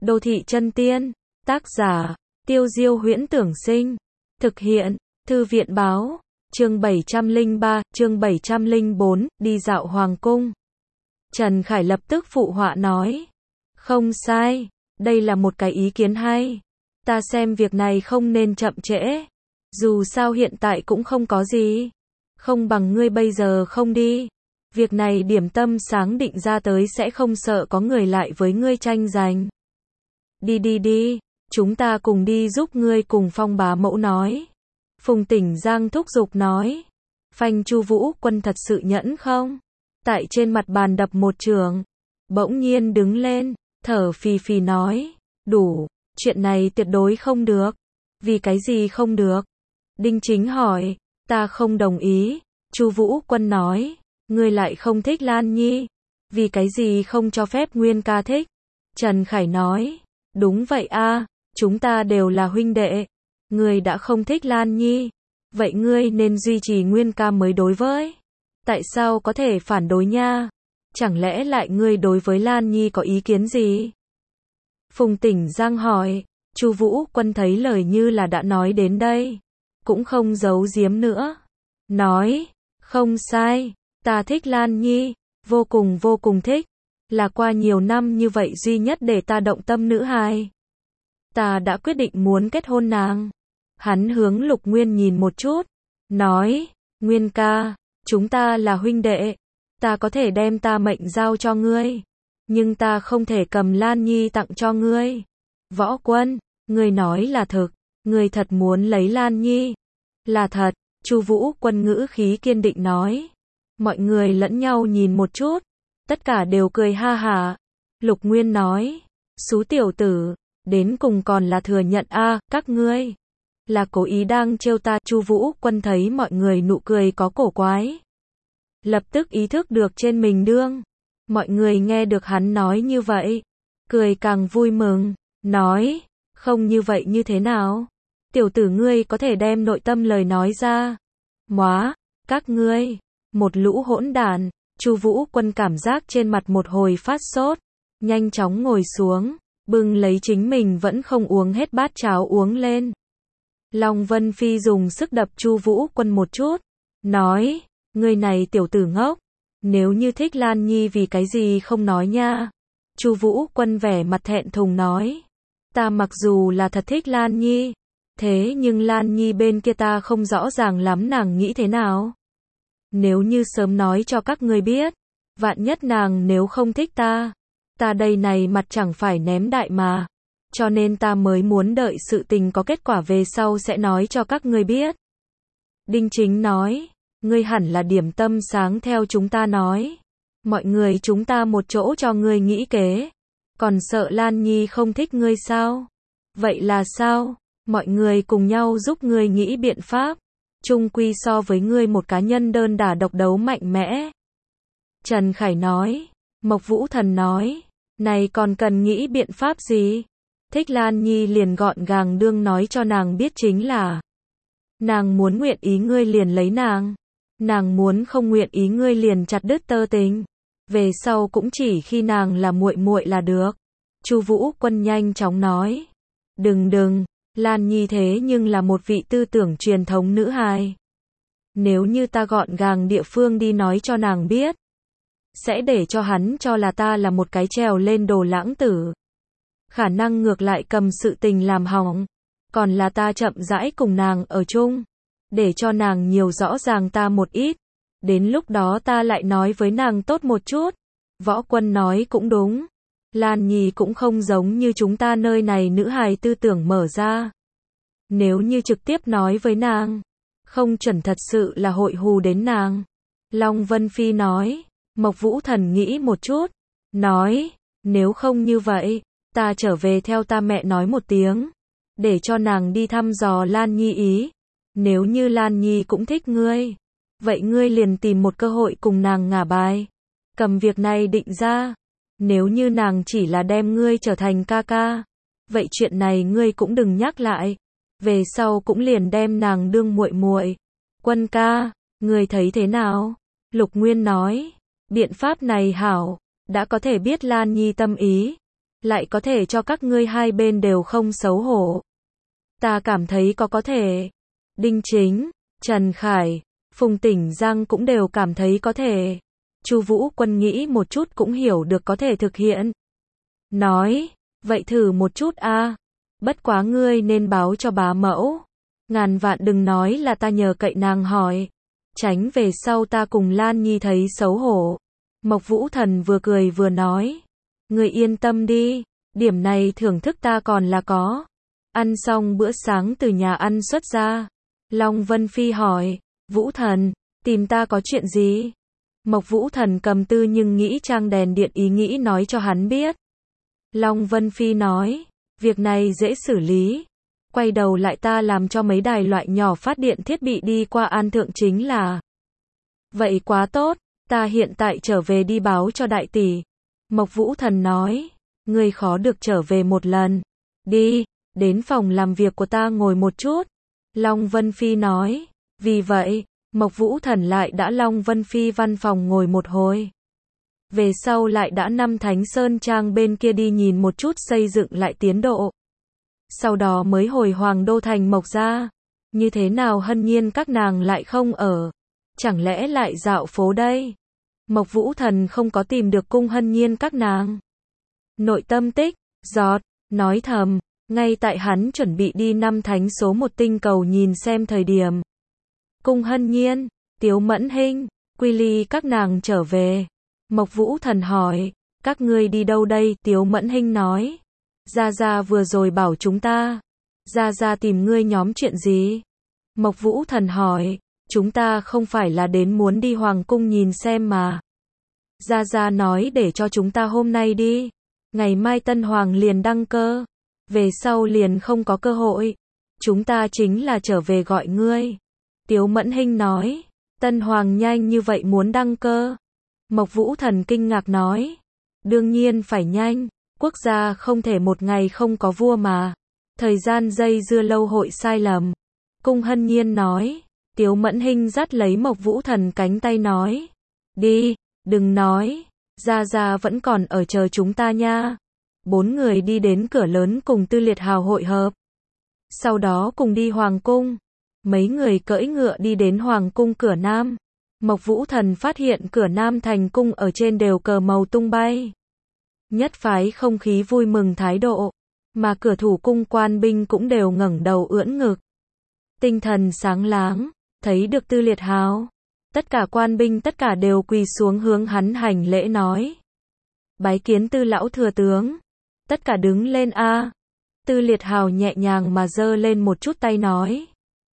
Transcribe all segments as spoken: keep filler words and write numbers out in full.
Đô thị chân tiên, tác giả, Tiêu Diêu Huyễn Tưởng Sinh, thực hiện, Thư viện Báo, chương bảy trăm lẻ ba, chương bảy trăm lẻ bốn, đi dạo hoàng cung. Trần Khải lập tức phụ họa nói, không sai, đây là một cái ý kiến hay. Ta xem việc này không nên chậm trễ. Dù sao hiện tại cũng không có gì. Không bằng ngươi bây giờ không đi. Việc này điểm tâm sáng định ra tới sẽ không sợ có người lại với ngươi tranh giành. Đi đi đi, chúng ta cùng đi giúp ngươi cùng Phong bá mẫu nói. Phùng Tỉnh Giang thúc giục nói. Phanh Chu Vũ Quân thật sự nhẫn không? Tại trên mặt bàn đập một trường. Bỗng nhiên đứng lên, thở phì phì nói. Đủ, chuyện này tuyệt đối không được. Vì cái gì không được? Đinh Chính hỏi. Ta không đồng ý. Chu Vũ Quân nói. Ngươi lại không thích Lan Nhi. Vì cái gì không cho phép Nguyên ca thích? Trần Khải nói. Đúng vậy a, chúng ta đều là huynh đệ. Ngươi đã không thích Lan Nhi. Vậy ngươi nên duy trì Nguyên ca mới đối với. Tại sao có thể phản đối nha? Chẳng lẽ lại ngươi đối với Lan Nhi có ý kiến gì? Phùng Tỉnh Giang hỏi. Chu Vũ Quân thấy lời như là đã nói đến đây. Cũng không giấu giếm nữa. Nói. Không sai. Ta thích Lan Nhi. Vô cùng vô cùng thích. Là qua nhiều năm như vậy duy nhất để ta động tâm nữ hài. Ta đã quyết định muốn kết hôn nàng. Hắn hướng Lục Nguyên nhìn một chút. Nói. Nguyên ca. Chúng ta là huynh đệ. Ta có thể đem ta mệnh giao cho ngươi. Nhưng ta không thể cầm Lan Nhi tặng cho ngươi. Võ Quân. Ngươi nói là thực. Ngươi thật muốn lấy Lan Nhi. Là thật. Chu Vũ Quân ngữ khí kiên định nói. Mọi người lẫn nhau nhìn một chút. Tất cả đều cười ha hả. Lục Nguyên nói. Xú tiểu tử. Đến cùng còn là thừa nhận a à, các ngươi. Là cố ý đang trêu ta. Chu Vũ Quân thấy mọi người nụ cười có cổ quái. Lập tức ý thức được trên mình đương. Mọi người nghe được hắn nói như vậy. Cười càng vui mừng. Nói. Không như vậy như thế nào? Tiểu tử ngươi có thể đem nội tâm lời nói ra. Móa. Các ngươi. Một lũ hỗn đản. Chu Vũ Quân cảm giác trên mặt một hồi phát sốt. Nhanh chóng ngồi xuống. Bưng lấy chính mình vẫn không uống hết bát cháo uống lên. Long Vân Phi dùng sức đập Chu Vũ Quân một chút. Nói. Ngươi này tiểu tử ngốc. Nếu như thích Lan Nhi vì cái gì không nói nha. Chu Vũ Quân vẻ mặt thẹn thùng nói. Ta mặc dù là thật thích Lan Nhi. Thế nhưng Lan Nhi bên kia ta không rõ ràng lắm nàng nghĩ thế nào. Nếu như sớm nói cho các ngươi biết. Vạn nhất nàng nếu không thích ta. Ta đây này mặt chẳng phải ném đại mà. Cho nên ta mới muốn đợi sự tình có kết quả về sau sẽ nói cho các ngươi biết. Đinh Chính nói. Ngươi hẳn là điểm tâm sáng theo chúng ta nói. Mọi người chúng ta một chỗ cho ngươi nghĩ kế. Còn sợ Lan Nhi không thích ngươi sao? Vậy là sao? Mọi người cùng nhau giúp ngươi nghĩ biện pháp. Chung quy so với ngươi một cá nhân đơn đả độc đấu mạnh mẽ. Trần Khải nói. Mộc Vũ Thần nói. Này còn cần nghĩ biện pháp gì? Thích Lan Nhi liền gọn gàng đương nói cho nàng biết chính là. Nàng muốn nguyện ý ngươi liền lấy nàng. Nàng muốn không nguyện ý ngươi liền chặt đứt tơ tình. Về sau cũng chỉ khi nàng là muội muội là được. Chu Vũ Quân nhanh chóng nói. Đừng đừng, Lan Nhi thế nhưng là một vị tư tưởng truyền thống nữ hài. Nếu như ta gọn gàng địa phương đi nói cho nàng biết. Sẽ để cho hắn cho là ta là một cái trèo lên đồ lãng tử. Khả năng ngược lại cầm sự tình làm hỏng. Còn là ta chậm rãi cùng nàng ở chung. Để cho nàng nhiều rõ ràng ta một ít. Đến lúc đó ta lại nói với nàng tốt một chút. Võ Quân nói cũng đúng. Lan Nhi cũng không giống như chúng ta nơi này nữ hài tư tưởng mở ra. Nếu như trực tiếp nói với nàng. Không chuẩn thật sự là hội hù đến nàng. Long Vân Phi nói. Mộc Vũ Thần nghĩ một chút. Nói. Nếu không như vậy. Ta trở về theo ta mẹ nói một tiếng. Để cho nàng đi thăm dò Lan Nhi ý. Nếu như Lan Nhi cũng thích ngươi. Vậy ngươi liền tìm một cơ hội cùng nàng ngả bài. Cầm việc này định ra. Nếu như nàng chỉ là đem ngươi trở thành ca ca. Vậy chuyện này ngươi cũng đừng nhắc lại. Về sau cũng liền đem nàng đương muội muội. Quân ca, ngươi thấy thế nào? Lục Nguyên nói. Biện pháp này hảo. Đã có thể biết Lan Nhi tâm ý. lại có thể cho các ngươi hai bên đều không xấu hổ. Ta cảm thấy có có thể. Đinh Chính, Trần Khải, Phùng Tỉnh Giang cũng đều cảm thấy có thể. Chu Vũ Quân nghĩ một chút cũng hiểu được có thể thực hiện. Nói, vậy thử một chút a. Bất quá ngươi nên báo cho bá mẫu. Ngàn vạn đừng nói là ta nhờ cậy nàng hỏi. Tránh về sau ta cùng Lan Nhi thấy xấu hổ. Mộc Vũ Thần vừa cười vừa nói. Ngươi yên tâm đi, điểm này thưởng thức ta còn là có. Ăn xong bữa sáng từ nhà ăn xuất ra. Long Vân Phi hỏi, Vũ Thần, tìm ta có chuyện gì? Mộc Vũ Thần cầm tư nhưng nghĩ trang đèn điện ý nghĩ nói cho hắn biết. Long Vân Phi nói, việc này dễ xử lý. Quay đầu lại ta làm cho mấy đài loại nhỏ phát điện thiết bị đi qua An Thượng chính là. Vậy quá tốt, ta hiện tại trở về đi báo cho đại tỷ. Mộc Vũ Thần nói, ngươi khó được trở về một lần. Đi, đến phòng làm việc của ta ngồi một chút. Long Vân Phi nói, vì vậy, Mộc Vũ Thần lại đã Long Vân Phi văn phòng ngồi một hồi. Về sau lại đã năm Thánh Sơn Trang bên kia đi nhìn một chút xây dựng lại tiến độ. Sau đó mới hồi Hoàng Đô thành Mộc gia. Như thế nào Hân Nhiên các nàng lại không ở? Chẳng lẽ lại dạo phố đây? Mộc Vũ Thần không có tìm được cung Hân Nhiên các nàng. Nội tâm tích, giọt, nói thầm, ngay tại hắn chuẩn bị đi năm thánh số một tinh cầu nhìn xem thời điểm. Cung Hân Nhiên, Tiếu Mẫn Hinh, Quy Ly các nàng trở về. Mộc Vũ Thần hỏi, các ngươi đi đâu đây? Tiếu Mẫn Hinh nói, Gia Gia vừa rồi bảo chúng ta. Gia Gia tìm ngươi nhóm chuyện gì? Mộc Vũ Thần hỏi, chúng ta không phải là đến muốn đi Hoàng cung nhìn xem mà. Gia Gia nói để cho chúng ta hôm nay đi. Ngày mai Tân Hoàng liền đăng cơ. Về sau liền không có cơ hội. Chúng ta chính là trở về gọi ngươi. Tiếu Mẫn Hinh nói, Tân Hoàng nhanh như vậy muốn đăng cơ. Mộc Vũ Thần kinh ngạc nói, đương nhiên phải nhanh. Quốc gia không thể một ngày không có vua mà. Thời gian dây dưa lâu hội sai lầm. Cung Hân Nhiên nói. Tiếu Mẫn Hinh dắt lấy Mộc Vũ Thần cánh tay nói, đi, đừng nói, Gia Gia vẫn còn ở chờ chúng ta nha. Bốn người đi đến cửa lớn cùng Tư Liệt Hào hội hợp. Sau đó cùng đi Hoàng cung. Mấy người cưỡi ngựa đi đến Hoàng cung cửa Nam. Mộc Vũ Thần phát hiện cửa Nam thành cung ở trên đều cờ màu tung bay. Nhất phái không khí vui mừng thái độ. Mà cửa thủ cung quan binh cũng đều ngẩng đầu ưỡn ngực. Tinh thần sáng láng. Thấy được Tư Liệt Hào, tất cả quan binh tất cả đều quỳ xuống hướng hắn hành lễ nói. Bái kiến Tư lão thừa tướng. Tất cả đứng lên a. Tư Liệt Hào nhẹ nhàng mà giơ lên một chút tay nói.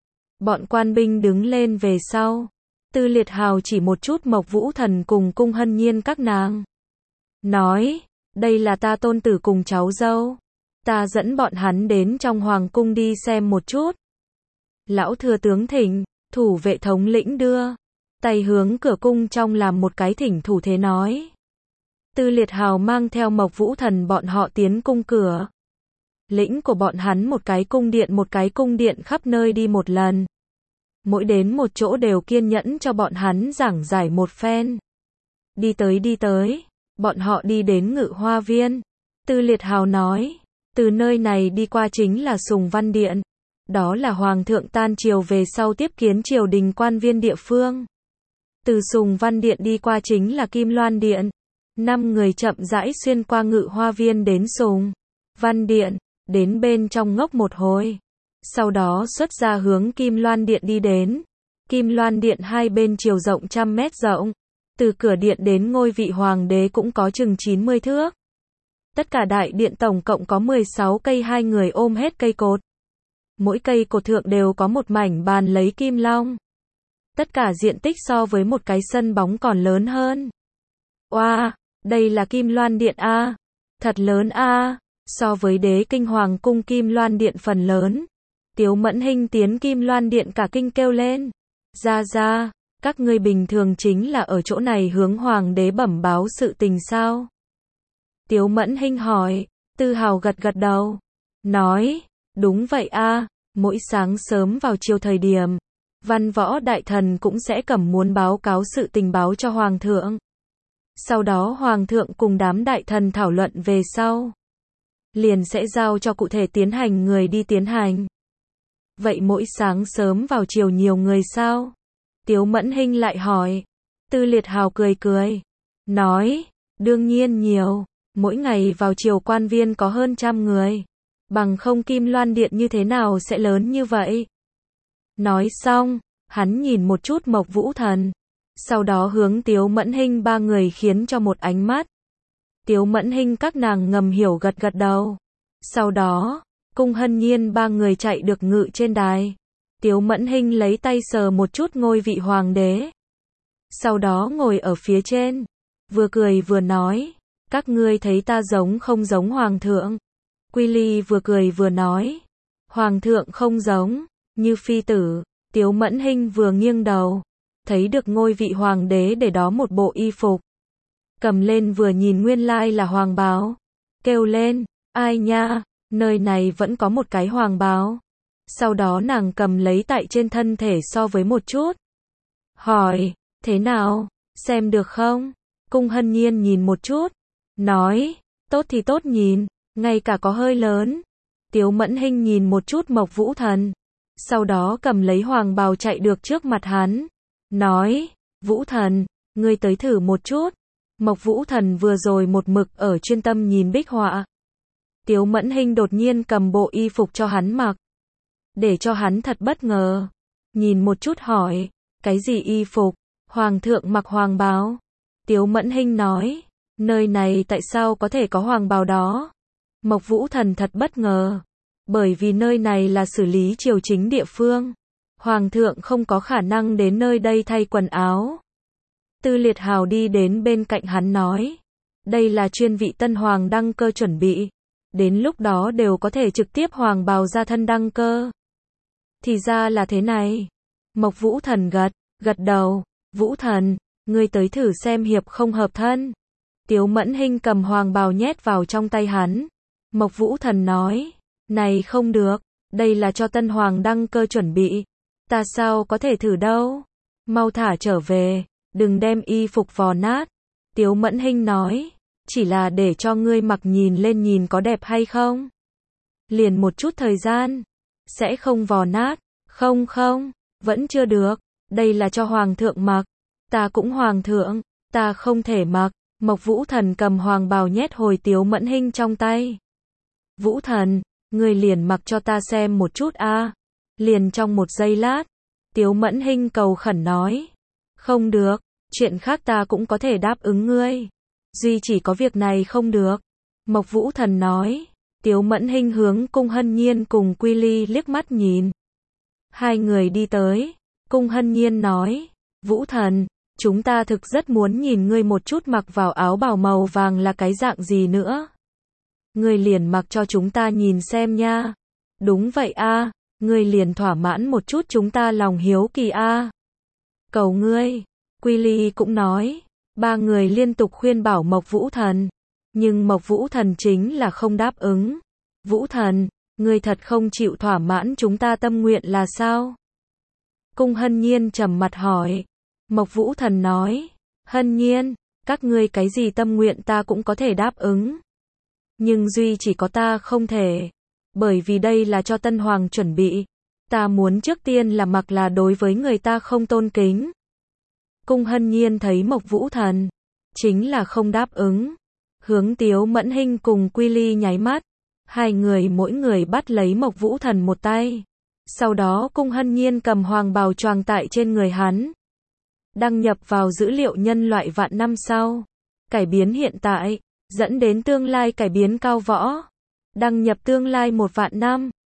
Bọn quan binh đứng lên về sau. Tư Liệt Hào chỉ một chút Mộc Vũ Thần cùng cung Hân Nhiên các nàng. Nói, đây là ta tôn tử cùng cháu dâu. Ta dẫn bọn hắn đến trong hoàng cung đi xem một chút. Lão thừa tướng thỉnh. Thủ vệ thống lĩnh đưa tay hướng cửa cung trong làm một cái thỉnh thủ thế nói. Tư Liệt Hào mang theo Mộc Vũ Thần bọn họ tiến cung cửa. Lĩnh của bọn hắn một cái cung điện một cái cung điện khắp nơi đi một lần. Mỗi đến một chỗ đều kiên nhẫn cho bọn hắn giảng giải một phen. Đi tới đi tới, bọn họ đi đến Ngự Hoa Viên. Tư Liệt Hào nói, từ nơi này đi qua chính là Sùng Văn Điện. Đó là Hoàng thượng tan triều về sau tiếp kiến triều đình quan viên địa phương. Từ Sùng Văn Điện đi qua chính là Kim Loan Điện. Năm người chậm rãi xuyên qua Ngự Hoa Viên đến Sùng Văn Điện, đến bên trong ngốc một hồi. Sau đó xuất ra hướng Kim Loan Điện đi đến. Kim Loan Điện hai bên chiều rộng trăm mét rộng. Từ cửa điện đến ngôi vị hoàng đế cũng có chừng chín mươi thước. Tất cả đại điện tổng cộng có mười sáu cây, hai người ôm hết cây cột. Mỗi cây cột thượng đều có một mảnh bàn lấy kim long. Tất cả diện tích so với một cái sân bóng còn lớn hơn. Oa, wow, đây là Kim Loan Điện a. Thật lớn a, so với Đế Kinh Hoàng cung Kim Loan Điện phần lớn. Tiếu Mẫn Hinh tiến Kim Loan Điện cả kinh kêu lên. Gia Gia, các ngươi bình thường chính là ở chỗ này hướng hoàng đế bẩm báo sự tình sao? Tiếu Mẫn Hinh hỏi. Tư Hào gật gật đầu. Nói, đúng vậy a, mỗi sáng sớm vào chiều thời điểm, văn võ đại thần cũng sẽ cầm muốn báo cáo sự tình báo cho hoàng thượng. Sau đó hoàng thượng cùng đám đại thần thảo luận về sau. liền sẽ giao cho cụ thể tiến hành người đi tiến hành. Vậy mỗi sáng sớm vào chiều nhiều người sao? Tiếu Mẫn Hinh lại hỏi. Tư Liệt Hào cười cười, nói, đương nhiên nhiều, mỗi ngày vào chiều quan viên có hơn trăm người, bằng không Kim Loan Điện như thế nào sẽ lớn như vậy. Nói xong, hắn nhìn một chút Mộc Vũ Thần, sau đó hướng Tiếu Mẫn Hinh ba người khiến cho một ánh mắt. Tiếu Mẫn Hinh các nàng ngầm hiểu gật gật đầu. Sau đó, Cung Hân Nhiên ba người chạy được ngự trên đài. Tiếu Mẫn Hinh lấy tay sờ một chút ngôi vị hoàng đế. Sau đó ngồi ở phía trên, vừa cười vừa nói, các ngươi thấy ta giống không giống hoàng thượng? Quy Ly vừa cười vừa nói, hoàng thượng không giống, như phi tử. Tiếu Mẫn Hinh vừa nghiêng đầu, thấy được ngôi vị hoàng đế để đó một bộ y phục. Cầm lên vừa nhìn nguyên lai là hoàng bào, kêu lên, ai nha, nơi này vẫn có một cái hoàng bào. Sau đó nàng cầm lấy tại trên thân thể so với một chút. Hỏi, thế nào, xem được không? Cung Hân Nhiên nhìn một chút, nói, tốt thì tốt nhìn, ngay cả có hơi lớn. Tiếu Mẫn Hinh nhìn một chút Mộc Vũ Thần, sau đó cầm lấy hoàng bào chạy được trước mặt hắn, nói, Vũ Thần, ngươi tới thử một chút. Mộc Vũ Thần vừa rồi một mực ở chuyên tâm nhìn bích họa. Tiếu Mẫn Hinh đột nhiên cầm bộ y phục cho hắn mặc, để cho hắn thật bất ngờ. Nhìn một chút hỏi, cái gì y phục? Hoàng thượng mặc hoàng bào. Tiếu Mẫn Hinh nói, nơi này tại sao có thể có hoàng bào đó? Mộc Vũ Thần thật bất ngờ, bởi vì nơi này là xử lý triều chính địa phương. Hoàng thượng không có khả năng đến nơi đây thay quần áo. Tư Liệt Hào đi đến bên cạnh hắn nói, đây là chuyên vị tân hoàng đăng cơ chuẩn bị, đến lúc đó đều có thể trực tiếp hoàng bào ra thân đăng cơ. Thì ra là thế này. Mộc Vũ Thần gật, gật đầu, Vũ Thần, ngươi tới thử xem hiệp không hợp thân. Tiếu Mẫn Hinh cầm hoàng bào nhét vào trong tay hắn. Mộc Vũ Thần nói, này không được, đây là cho tân hoàng đăng cơ chuẩn bị, ta sao có thể thử đâu, mau thả trở về, đừng đem y phục vò nát. Tiếu Mẫn Hinh nói, chỉ là để cho ngươi mặc nhìn lên nhìn có đẹp hay không. Liền một chút thời gian, sẽ không vò nát. Không không, vẫn chưa được, đây là cho hoàng thượng mặc, ta cũng hoàng thượng, ta không thể mặc. Mộc Vũ Thần cầm hoàng bào nhét hồi Tiếu Mẫn Hinh trong tay. Vũ Thần, ngươi liền mặc cho ta xem một chút a. À. Liền trong một giây lát, Tiếu Mẫn Hinh cầu khẩn nói, không được, chuyện khác ta cũng có thể đáp ứng ngươi, duy chỉ có việc này không được. Mộc Vũ Thần nói. Tiếu Mẫn Hinh hướng Cung Hân Nhiên cùng Quy Ly liếc mắt nhìn. Hai người đi tới, Cung Hân Nhiên nói, Vũ Thần, chúng ta thực rất muốn nhìn ngươi một chút mặc vào áo bào màu vàng là cái dạng gì nữa. Ngươi liền mặc cho chúng ta nhìn xem nha. Đúng vậy a, à, ngươi liền thỏa mãn một chút chúng ta lòng hiếu kỳ a. À. Cầu ngươi. Quy Ly cũng nói. Ba người liên tục khuyên bảo Mộc Vũ Thần, nhưng Mộc Vũ Thần chính là không đáp ứng. Vũ Thần, ngươi thật không chịu thỏa mãn chúng ta tâm nguyện là sao? Cung Hân Nhiên trầm mặt hỏi. Mộc Vũ Thần nói, Hân Nhiên, các ngươi cái gì tâm nguyện ta cũng có thể đáp ứng. Nhưng duy chỉ có ta không thể. Bởi vì đây là cho tân hoàng chuẩn bị. Ta muốn trước tiên là mặc là đối với người ta không tôn kính. Cung Hân Nhiên thấy Mộc Vũ Thần chính là không đáp ứng. Hướng Tiếu Mẫn Hinh cùng Quy Ly nháy mắt. Hai người mỗi người bắt lấy Mộc Vũ Thần một tay. Sau đó Cung Hân Nhiên cầm hoàng bào choàng tại trên người hắn. Đăng nhập vào dữ liệu nhân loại vạn năm sau. Cải biến hiện tại, dẫn đến tương lai cải biến cao võ. Đăng nhập tương lai một vạn năm.